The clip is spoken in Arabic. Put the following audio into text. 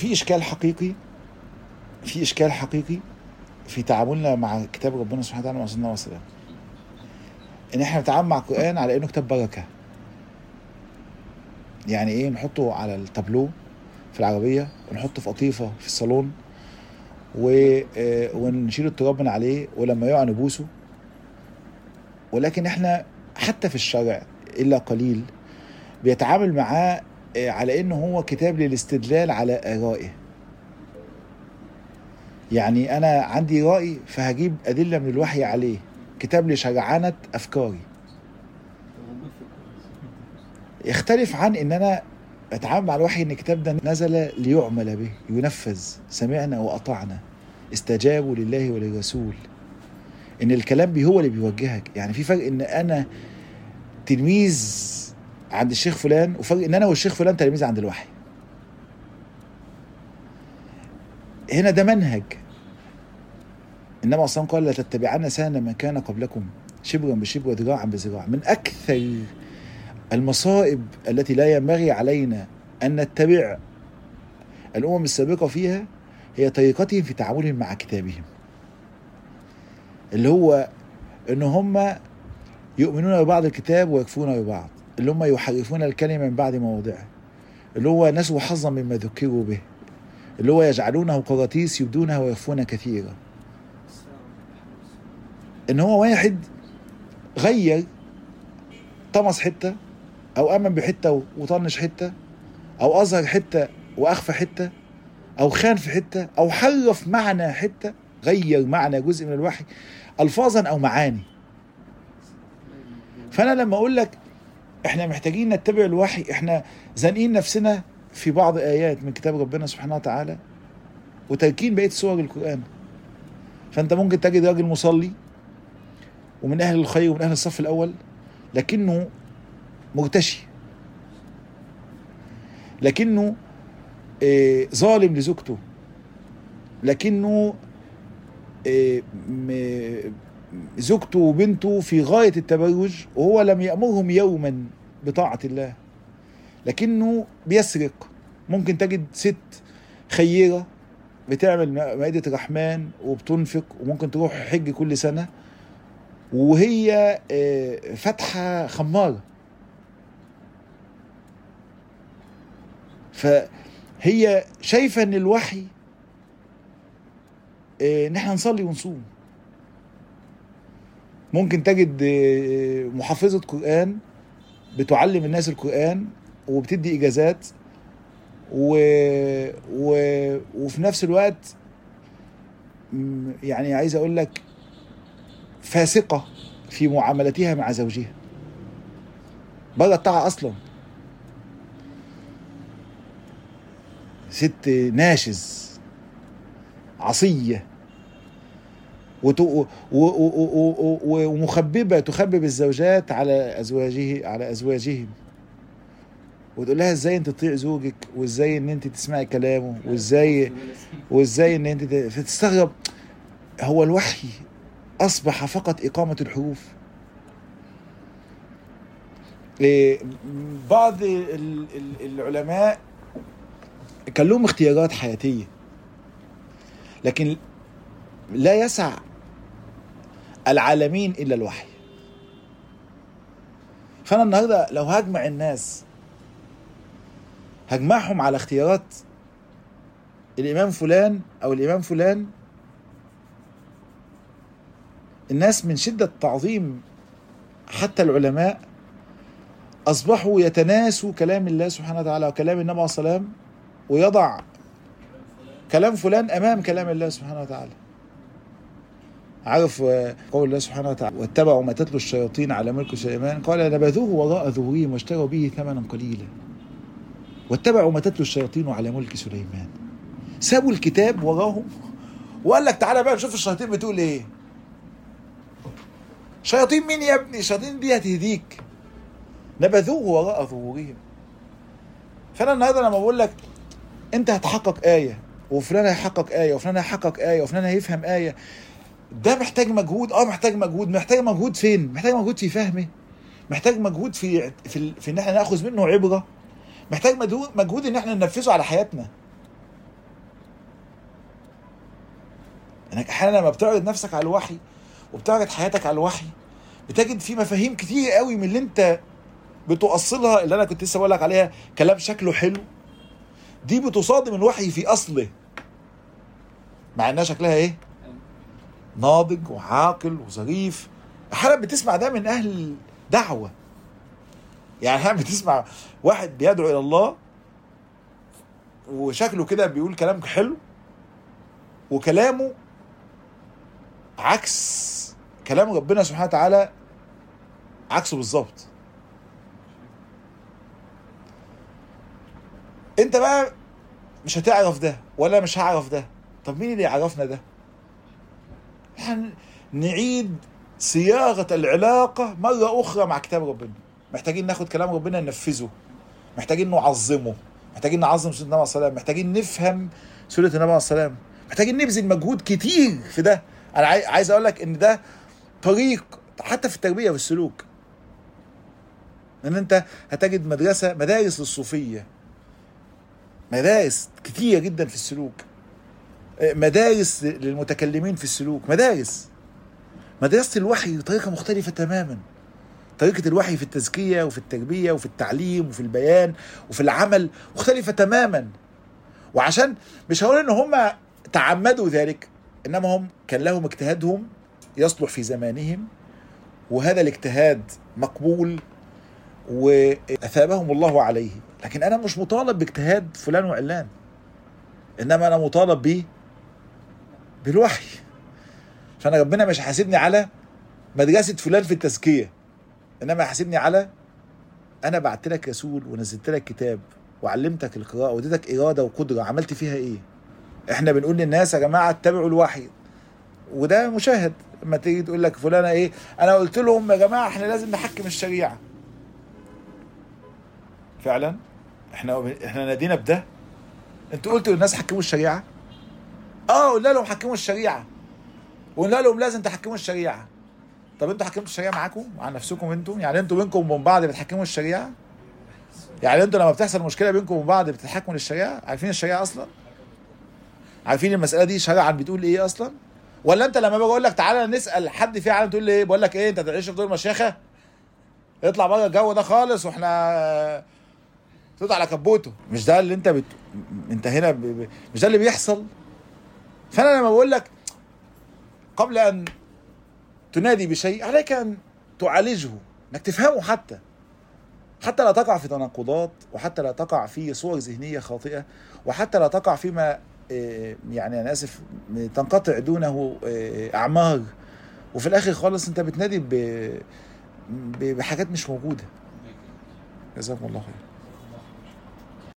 في إشكال حقيقي في تعاملنا مع كتاب ربنا سبحانه وتعالى وصلى الله وسلم، إن إحنا نتعامل مع القرآن على إنه كتاب بركة. يعني إيه؟ نحطه على التابلو في العربية ونحطه في قطيفة في الصالون ونشيل التراب من عليه ولما يقع نبوسه. ولكن إحنا حتى في الشرع إلا قليل بيتعامل معاه على إنه هو كتاب للاستدلال على آرائه. يعني أنا عندي رأي فهجيب أدلة من الوحي عليه، كتاب لشرعنة أفكاري. يختلف عن إن أنا أتعامل مع الوحي إن الكتاب ده نزل ليعمل به، ينفذ، سمعنا وأطعنا، استجابوا لله وللرسول. إن الكلام هو اللي بيوجهك. يعني في فرق إن أنا تلميذ عند الشيخ فلان، وفرق إن أنا والشيخ فلان تلميذ عند الوحي. هنا ده منهج. إنما أصلا قال لا تتبعن سنن من كان قبلكم شبرا بشبر وذراعا بذراع. من أكثر المصائب التي لا ينبغي علينا أن نتبع الأمم السابقة فيها هي طريقتهم في تعاملهم مع كتابهم، اللي هو إن هم يؤمنون ببعض الكتاب ويكفرون ببعض، اللي هم يحرفون الكلمة من بعد مواضعه، اللي هو نسوا حظا مما ذكروا به، اللي هو يجعلونه قراطيس يبدونها ويخفون كثيرا. إن هو واحد غير، طمس حتة أو أمن بحتة وطنش حتة، أو أظهر حتة وأخفى حتة، أو خان في حتة، أو حرف معنى حتة، غير معنى جزء من الوحي ألفاظا أو معاني. فأنا لما أقول لك إحنا محتاجين نتبع الوحي، إحنا زانقين نفسنا في بعض آيات من كتاب ربنا سبحانه وتعالى وتركين بقية سور القرآن. فأنت ممكن تجد راجل مصلي ومن أهل الخير ومن أهل الصف الأول، لكنه مرتشي، لكنه ظالم لزوجته، لكنه زوجته وبنته في غاية التبرج وهو لم يأمرهم يوما بطاعة الله، لكنه بيسرق. ممكن تجد ست خيرة بتعمل مائدة رحمن وبتنفق وممكن تروح حج كل سنة، وهي فتحة خمارة. فهي شايفة ان الوحي نحن نصلي ونصوم. ممكن تجد محافظة قرآن بتعلم الناس القرآن وبتدي إجازات وفي نفس الوقت يعني عايز أقول لك فاسقة في معاملتها مع زوجها، بره الطاعة أصلا. ست ناشز عصية ومخببة تخبب الزوجات على أزواجهم، وتقول لها ازاي انت تطيع زوجك، وازاي ان انت تسمعي كلامه، وازاي ان انت تستغرب. هو الوحي اصبح فقط اقامة الحروف. بعض العلماء كان لهم اختيارات حياتية، لكن لا يسع العالمين إلا الوحي. فأنا النهاردة لو هجمع الناس هجمعهم على اختيارات الإمام فلان أو الإمام فلان، الناس من شدة تعظيم حتى العلماء أصبحوا يتناسوا كلام الله سبحانه وتعالى وكلام النبي عليه الصلاة والسلام، ويضع كلام فلان أمام كلام الله سبحانه وتعالى. عارف قول الله سبحانه وتعالى واتبعوا ما تتلو الشياطين على ملك سليمان قال نبذوه وراء ظهورهم واشتروا به ثمنا قليلا. واتبعوا ما تتلو الشياطين على ملك سليمان، سابوا الكتاب وراهم وقال لك تعالى بقى نشوف الشياطين بتقول ايه. شياطين مين يا ابني؟ الشياطين دي هتهديك. نبذوه وراء ظهورهم. فانا النهارده لما بقول لك انت هتحقق آية وفلان هيحقق آية وفلان هيحقق آية وفلان هيفهم آية، ده محتاج مجهود. محتاج مجهود فين؟ محتاج مجهود في فهمه، محتاج مجهود في ان احنا ناخذ منه عبرة، محتاج مجهود ان احنا ننفذه على حياتنا. انك احيانا لما بتعرض نفسك على الوحي وبتعرض حياتك على الوحي بتجد في مفاهيم كتير قوي من اللي انت بتوصلها، اللي انا كنت لسه بقول لك عليها كلام شكله حلو، دي بتصادم الوحي في اصله مع انها شكلها ايه؟ ناضج وعاقل وظريف. احيانا بتسمع ده من اهل دعوه، يعني احيانا بتسمع واحد بيدعو الى الله وشكله كده بيقول كلام حلو وكلامه عكس كلام ربنا سبحانه وتعالى، عكسه بالظبط. انت بقى مش هتعرف ده ولا مش هعرف ده. طب مين اللي يعرفنا ده؟ نعيد صياغة العلاقة مرة أخرى مع كتاب ربنا. محتاجين ناخد كلام ربنا ننفذه، محتاجين نعظمه، محتاجين نعظم سورة النبي عليه الصلاة والسلام، محتاجين نفهم سورة النبي عليه الصلاة والسلام، محتاجين نبذل مجهود كتير في ده. أنا عايز أقول لك إن ده طريق حتى في التربية والسلوك، إن أنت هتجد مدارس للصوفية، مدارس كتير جدا في السلوك، مدارس للمتكلمين في السلوك، مدرسة الوحي طريقة مختلفة تماما. طريقة الوحي في التزكية وفي التربية وفي التعليم وفي البيان وفي العمل مختلفة تماما. وعشان مش هقول ان هم تعمدوا ذلك، انما هم كان لهم اجتهادهم يصلح في زمانهم، وهذا الاجتهاد مقبول وأثابهم الله عليه. لكن انا مش مطالب باجتهاد فلان وعلان، انما انا مطالب بالوحي. فانا ربنا مش حاسبني على مدرسة فلان في التزكية، انما حاسبني على انا بعت لك رسول ونزلت لك كتاب وعلمتك القراءة واديتك إرادة وقدرة، عملت فيها ايه؟ احنا بنقول للناس يا جماعة اتبعوا الوحي، وده مشاهد. لما تيجي تقول لك فلانة ايه، انا قلت لهم يا جماعة احنا لازم نحكم الشريعة. فعلا احنا نادينا بده. انتوا قلتوا للناس حكموا الشريعة؟ قلنا لهم حكموا الشريعة، وقلنا لهم لازم تحكموا الشريعة. طب انتوا حكمتوا الشريعة معاكم مع نفسكم انتوا؟ يعني انتوا بينكم وبين بعض بتحكموا الشريعة؟ يعني انتوا لما بتحصل مشكلة بينكم وبين بعض بتتحكموا للشريعة؟ عارفين الشريعة اصلا؟ عارفين المسألة دي شرعا بتقول ايه اصلا؟ ولا انت لما باجي اقول لك تعالى نسأل حد فيها عالم تقول لي ايه؟ بقول لك ايه، انت تعيش في دور المشيخة؟ اطلع بره الجو ده خالص واحنا تطلع على كبوته. مش ده اللي انت هنا مش ده اللي بيحصل. فانا لما بقول لك قبل ان تنادي بشيء عليك ان تعالجه، انك تفهمه، حتى لا تقع في تناقضات، وحتى لا تقع في صور ذهنية خاطئة، وحتى لا تقع فيما يعني انا اسف تنقطع دونه اعمار، وفي الاخر خالص انت بتنادي بحاجات مش موجودة. جزاكم الله خير.